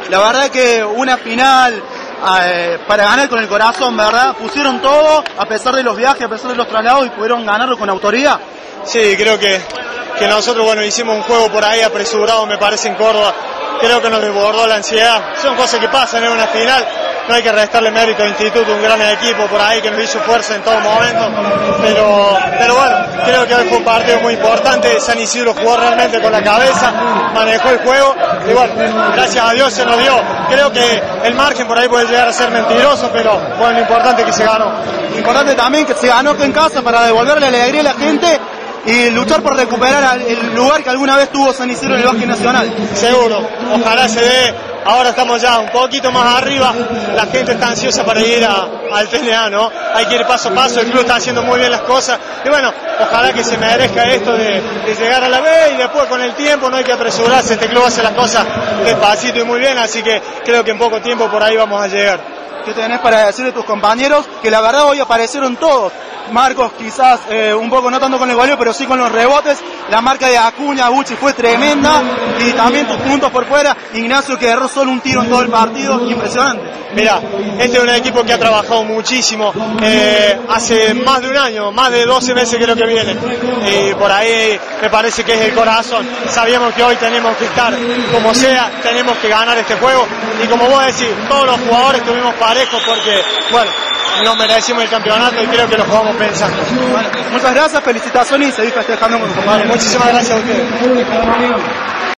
La verdad que una final para ganar con el corazón, ¿verdad? Pusieron todo, a pesar de los viajes, a pesar de los traslados, y pudieron ganarlo con autoridad. Sí, creo que nosotros, bueno, hicimos un juego por ahí apresurado, me parece, en Córdoba. Creo que nos desbordó la ansiedad. Son cosas que pasan en una final. No hay que restarle mérito al Instituto, un gran equipo por ahí que nos hizo fuerza en todo momento. Pero bueno, creo que hoy fue un partido muy importante. San Isidro jugó realmente con la cabeza, manejó el juego y bueno, gracias a Dios se nos dio. Creo que el margen por ahí puede llegar a ser mentiroso, pero bueno, lo importante es que se ganó. Importante también que se ganó aquí en casa para devolverle alegría a la gente y luchar por recuperar el lugar que alguna vez tuvo San Isidro en el básquet nacional. Seguro, ojalá se dé. Ahora estamos ya un poquito más arriba, la gente está ansiosa para ir al TNA, ¿no? Hay que ir paso a paso, el club está haciendo muy bien las cosas y bueno, ojalá que se merezca esto de llegar a la B y después con el tiempo no hay que apresurarse, este club hace las cosas despacito y muy bien, así que creo que en poco tiempo por ahí vamos a llegar. ¿Qué tenés para decirle a tus compañeros? Que la verdad hoy aparecieron todos. Marcos quizás un poco no tanto con el goleo, pero sí con los rebotes. La marca de Acuña, Gucci fue tremenda. Y también tus puntos por fuera. Ignacio que erró solo un tiro en todo el partido. Impresionante. Mira, este es un equipo que ha trabajado muchísimo. Hace más de un año, más de 12 meses creo que viene. Y por ahí me parece que es el corazón. Sabíamos que hoy tenemos que estar como sea, tenemos que ganar este juego. Y como vos decís, todos los jugadores tuvimos parejos porque, bueno, nos merecimos el campeonato y creo que lo jugamos pensando. Bueno, muchas gracias, felicitaciones y seguir festejando con tus compañeros. Muchísimas gracias a ustedes.